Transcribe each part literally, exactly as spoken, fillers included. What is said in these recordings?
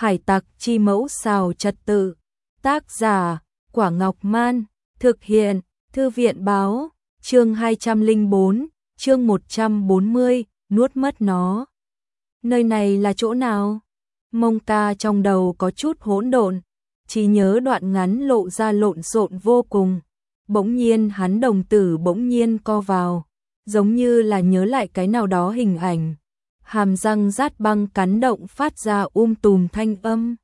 Hải tặc chi mẫu xào trật tự. Tác giả, Quả Ngọc Man. Thực hiện, Thư viện báo. Chương hai trăm lẻ bốn, chương một trăm bốn mươi, nuốt mất nó. Nơi này là chỗ nào? Mông Ca trong đầu có chút hỗn độn, trí nhớ đoạn ngắn lộ ra lộn xộn vô cùng. Bỗng nhiên hắn đồng tử bỗng nhiên co vào, giống như là nhớ lại cái nào đó hình ảnh. Hàm răng rát băng cắn động phát ra um tùm thanh âm.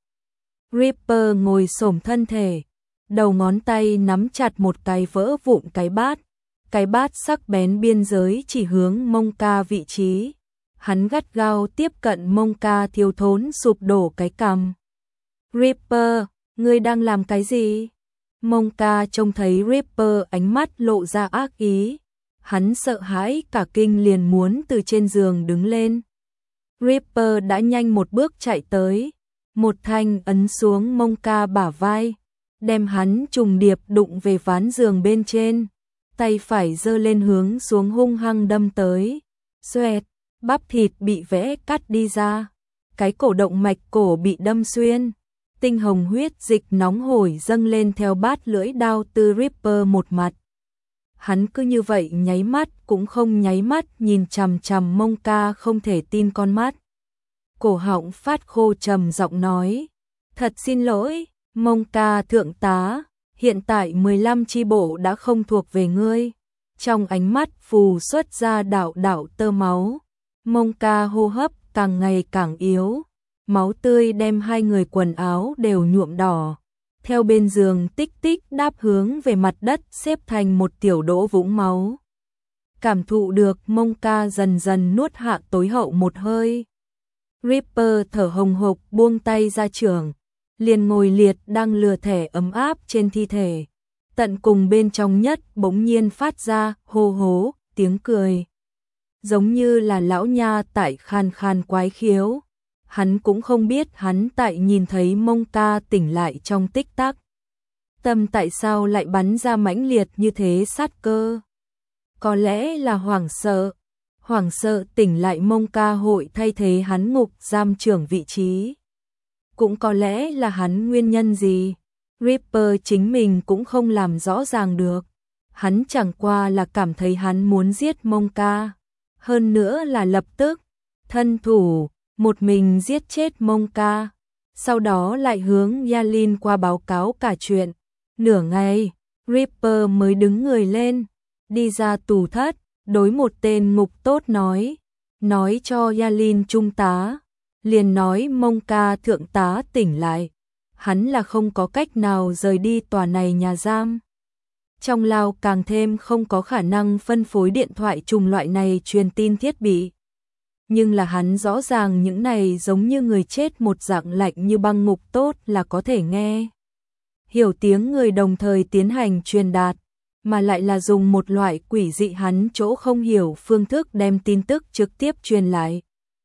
Ripper ngồi xổm thân thể, đầu ngón tay nắm chặt một cái vỡ vụn cái bát. Cái bát sắc bén biên giới chỉ hướng Mông Ca vị trí. Hắn gắt gao tiếp cận Mông Ca thiếu thốn sụp đổ cái cằm. Ripper, ngươi đang làm cái gì? Mông Ca trông thấy Ripper ánh mắt lộ ra ác ý. Hắn sợ hãi cả kinh liền muốn từ trên giường đứng lên. Ripper đã nhanh một bước chạy tới, một thanh ấn xuống Mông Ca bả vai, đem hắn trùng điệp đụng về ván giường bên trên, tay phải giơ lên hướng xuống hung hăng đâm tới. Xoẹt, bắp thịt bị vẽ cắt đi ra, cái cổ động mạch cổ bị đâm xuyên, tinh hồng huyết dịch nóng hổi dâng lên theo bát lưỡi đao từ Ripper một mặt. Hắn cứ như vậy nháy mắt cũng không nháy mắt nhìn chằm chằm Mông Ca không thể tin con mắt. Cổ họng phát khô trầm giọng nói, thật xin lỗi, Mông Ca thượng tá, hiện tại mười lăm chi bộ đã không thuộc về ngươi. Trong ánh mắt phù xuất ra đạo đạo tơ máu, Mông Ca hô hấp càng ngày càng yếu, máu tươi đem hai người quần áo đều nhuộm đỏ. Theo bên giường tích tích đáp hướng về mặt đất xếp thành một tiểu đỗ vũng máu. Cảm thụ được Mông Ca dần dần nuốt hạ tối hậu một hơi. Ripper thở hồng hộc buông tay ra trường, liền ngồi liệt đang lừa thẻ ấm áp trên thi thể. Tận cùng bên trong nhất bỗng nhiên phát ra hô hố, tiếng cười. Giống như là lão nha tại khan khan quái khiếu. Hắn cũng không biết hắn tại nhìn thấy Mông Ca tỉnh lại trong tích tắc. Tâm tại sao lại bắn ra mãnh liệt như thế sát cơ? Có lẽ là hoảng sợ. Hoảng sợ tỉnh lại Mông Ca hội thay thế hắn ngục giam trưởng vị trí. Cũng có lẽ là hắn nguyên nhân gì? Ripper chính mình cũng không làm rõ ràng được. Hắn chẳng qua là cảm thấy hắn muốn giết Mông Ca. Hơn nữa là lập tức, thân thủ, một mình giết chết Mông Ca. Sau đó lại hướng Yalin qua báo cáo cả chuyện. Nửa ngày, Ripper mới đứng người lên, đi ra tù thất, đối một tên ngục tốt nói. Nói cho Yalin trung tá, liền nói Mông Ca thượng tá tỉnh lại. Hắn là không có cách nào rời đi tòa này nhà giam. Trong lao càng thêm không có khả năng phân phối điện thoại trùng loại này truyền tin thiết bị. Nhưng là hắn rõ ràng những này giống như người chết một dạng lạnh như băng ngục tốt là có thể nghe. Hiểu tiếng người đồng thời tiến hành truyền đạt, mà lại là dùng một loại quỷ dị hắn chỗ không hiểu phương thức đem tin tức trực tiếp truyền lại.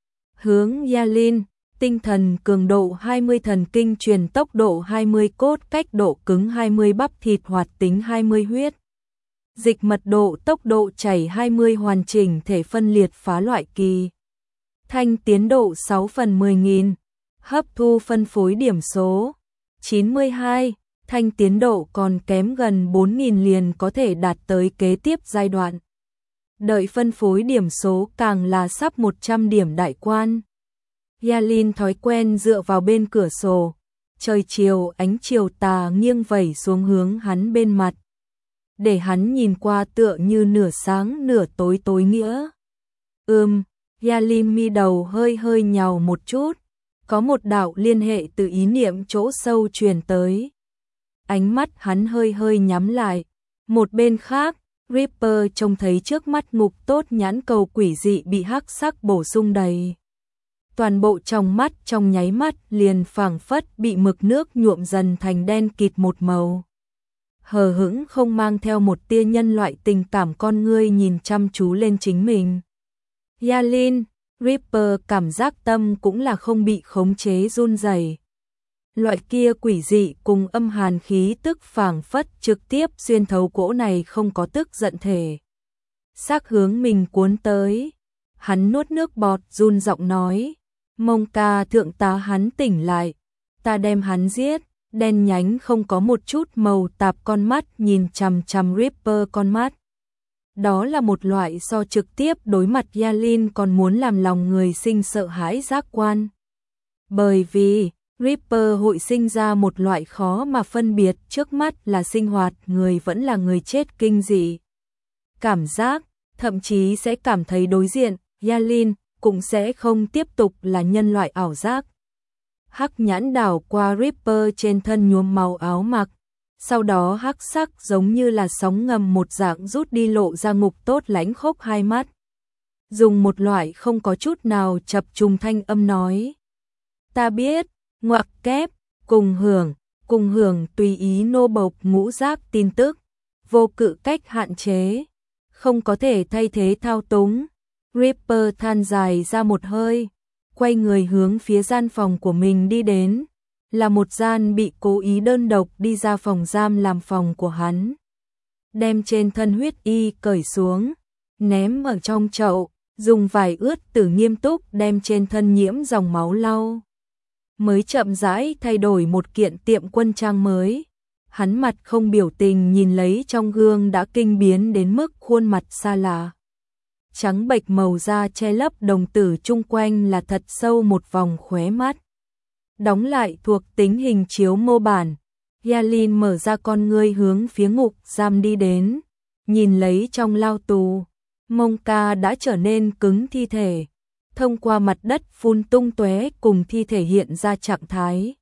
Hướng Yalin, tinh thần cường độ hai mươi, thần kinh truyền tốc độ hai mươi, cốt cách độ cứng hai mươi, bắp thịt hoạt tính hai mươi, huyết dịch mật độ tốc độ chảy hai mươi, hoàn chỉnh thể phân liệt phá loại kỳ. Thanh tiến độ sáu phần mười nghìn, hấp thu phân phối điểm số chín mươi hai, thanh tiến độ còn kém gần bốn nghìn liền có thể đạt tới kế tiếp giai đoạn. Đợi phân phối điểm số càng là sắp một trăm điểm đại quan. Yalin thói quen dựa vào bên cửa sổ, trời chiều ánh chiều tà nghiêng vẩy xuống hướng hắn bên mặt. Để hắn nhìn qua tựa như nửa sáng nửa tối tối nghĩa. Ừm, Yalin mi đầu hơi hơi nhào một chút, có một đạo liên hệ từ ý niệm chỗ sâu truyền tới. Ánh mắt hắn hơi hơi nhắm lại. Một bên khác, Ripper trông thấy trước mắt ngục tốt nhãn cầu quỷ dị bị hắc sắc bổ sung đầy. Toàn bộ trong mắt trong nháy mắt liền phảng phất bị mực nước nhuộm dần thành đen kịt một màu. Hờ hững không mang theo một tia nhân loại tình cảm con ngươi nhìn chăm chú lên chính mình. Yalin, Ripper cảm giác tâm cũng là không bị khống chế run rẩy. Loại kia quỷ dị cùng âm hàn khí tức phảng phất trực tiếp xuyên thấu cỗ này không có tức giận thể. Xác hướng mình cuốn tới. Hắn nuốt nước bọt run giọng nói. Mông Ca thượng tá hắn tỉnh lại, ta đem hắn giết. Đen nhánh không có một chút màu tạp con mắt nhìn chằm chằm Reaper con mắt. Đó là một loại so trực tiếp đối mặt Yalin còn muốn làm lòng người sinh sợ hãi giác quan. Bởi vì Reaper hội sinh ra một loại khó mà phân biệt trước mắt là sinh hoạt người vẫn là người chết kinh dị. Cảm giác, thậm chí sẽ cảm thấy đối diện, Yalin cũng sẽ không tiếp tục là nhân loại ảo giác. Hắc nhãn đảo qua Reaper trên thân nhuốm màu áo mặc, sau đó hắc sắc giống như là sóng ngầm một dạng rút đi lộ ra ngục tốt lãnh khốc hai mắt. Dùng một loại không có chút nào chập trùng thanh âm nói. Ta biết, ngoặc kép, cùng hưởng, cùng hưởng tùy ý nô bộc ngũ giác tin tức, vô cự cách hạn chế, không có thể thay thế thao túng. Reaper than dài ra một hơi, quay người hướng phía gian phòng của mình đi đến, là một gian bị cố ý đơn độc đi ra phòng giam làm phòng của hắn. Đem trên thân huyết y cởi xuống, ném ở trong chậu, dùng vải ướt tử nghiêm túc đem trên thân nhiễm dòng máu lau. Mới chậm rãi thay đổi một kiện tiệm quân trang mới. Hắn mặt không biểu tình nhìn lấy trong gương đã kinh biến đến mức khuôn mặt xa lạ. Trắng bệch màu da che lấp đồng tử chung quanh là thật sâu một vòng khóe mắt. Đóng lại thuộc tính hình chiếu mô bản, Yalin mở ra con ngươi hướng phía ngục giam đi đến, nhìn lấy trong lao tù, Monka đã trở nên cứng thi thể, thông qua mặt đất phun tung tóe cùng thi thể hiện ra trạng thái.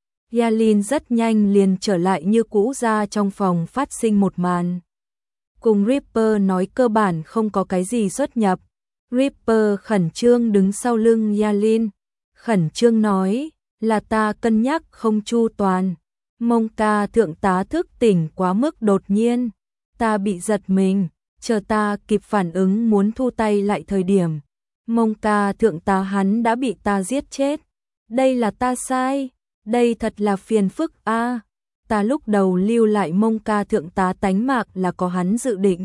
Yalin rất nhanh liền trở lại như cũ ra trong phòng phát sinh một màn. Cùng Reaper nói cơ bản không có cái gì xuất nhập. Reaper khẩn trương đứng sau lưng Yalin, khẩn trương nói, là ta cân nhắc không chu toàn. Monka thượng tá thức tỉnh quá mức đột nhiên, ta bị giật mình, chờ ta kịp phản ứng muốn thu tay lại thời điểm. Monka thượng tá hắn đã bị ta giết chết. Đây là ta sai, đây thật là phiền phức a. À, ta lúc đầu lưu lại Monka thượng tá tánh mạng là có hắn dự định.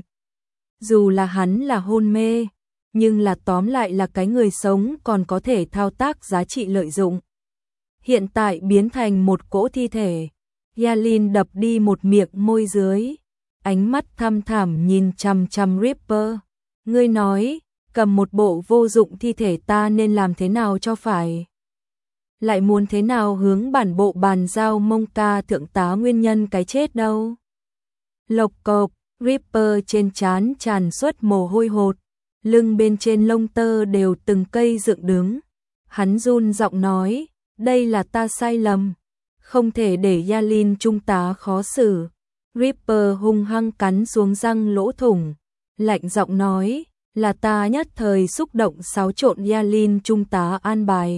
Dù là hắn là hôn mê, nhưng là tóm lại là cái người sống còn có thể thao tác giá trị lợi dụng. Hiện tại biến thành một cỗ thi thể. Yalin đập đi một miệng môi dưới, ánh mắt thăm thẳm nhìn chằm chằm Reaper. Ngươi nói, cầm một bộ vô dụng thi thể ta nên làm thế nào cho phải? Lại muốn thế nào hướng bản bộ bàn giao Monka thượng tá nguyên nhân cái chết đâu? Lộc cộc, Reaper trên trán tràn xuất mồ hôi hột, lưng bên trên lông tơ đều từng cây dựng đứng. Hắn run giọng nói, đây là ta sai lầm, không thể để Yalin trung tá khó xử. Reaper hung hăng cắn xuống răng lỗ thủng, lạnh giọng nói, là ta nhất thời xúc động xáo trộn Yalin trung tá an bài.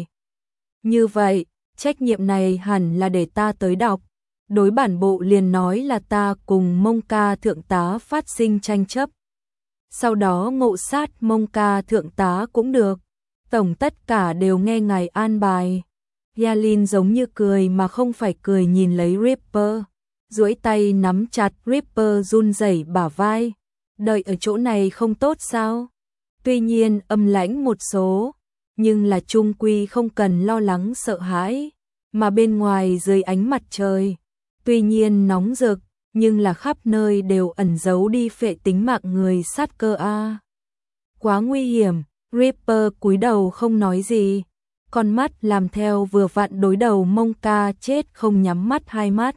Như vậy, trách nhiệm này hẳn là để ta tới đọc. Đối bản bộ liền nói là ta cùng Monka thượng tá phát sinh tranh chấp. Sau đó ngộ sát Monka thượng tá cũng được. Tổng tất cả đều nghe ngài an bài. Yalin giống như cười mà không phải cười nhìn lấy Reaper, duỗi tay nắm chặt Reaper run rẩy bả vai. Đợi ở chỗ này không tốt sao? Tuy nhiên âm lãnh một số, nhưng là chung quy không cần lo lắng sợ hãi, mà bên ngoài dưới ánh mặt trời, tuy nhiên nóng rực, nhưng là khắp nơi đều ẩn giấu đi phệ tính mạng người sát cơ a. Quá nguy hiểm, Reaper cúi đầu không nói gì, con mắt làm theo vừa vặn đối đầu Monka chết không nhắm mắt hai mắt.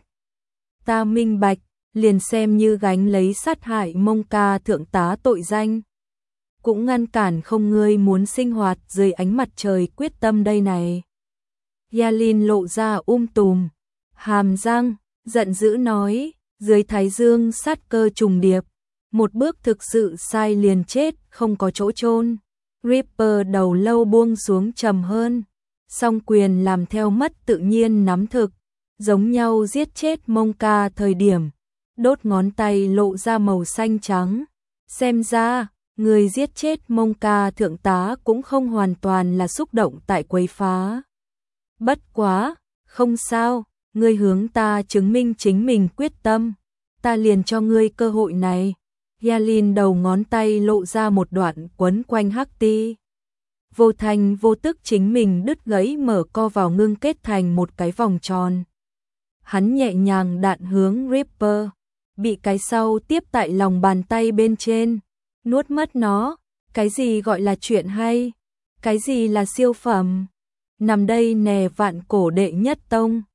Ta minh bạch, liền xem như gánh lấy sát hại Monka thượng tá tội danh, cũng ngăn cản không ngươi muốn sinh hoạt dưới ánh mặt trời quyết tâm đây này. Yalin lộ ra um tùm, hàm răng, giận dữ nói, dưới thái dương sát cơ trùng điệp, một bước thực sự sai liền chết, không có chỗ chôn. Reaper đầu lâu buông xuống trầm hơn, song quyền làm theo mất tự nhiên nắm thực, giống nhau giết chết Monka thời điểm, đốt ngón tay lộ ra màu xanh trắng. Xem ra, người giết chết Monka thượng tá cũng không hoàn toàn là xúc động tại quấy phá. Bất quá, không sao, ngươi hướng ta chứng minh chính mình quyết tâm, ta liền cho ngươi cơ hội này. Yalin đầu ngón tay lộ ra một đoạn quấn quanh hắc ti. vô thành vô tức chính mình đứt gãy mở co vào ngưng kết thành một cái vòng tròn. Hắn nhẹ nhàng đạn hướng Ripper, bị cái sau tiếp tại lòng bàn tay bên trên, nuốt mất nó. Cái gì gọi là chuyện hay? Cái gì là siêu phẩm? Nằm đây nè vạn cổ đệ nhất tông.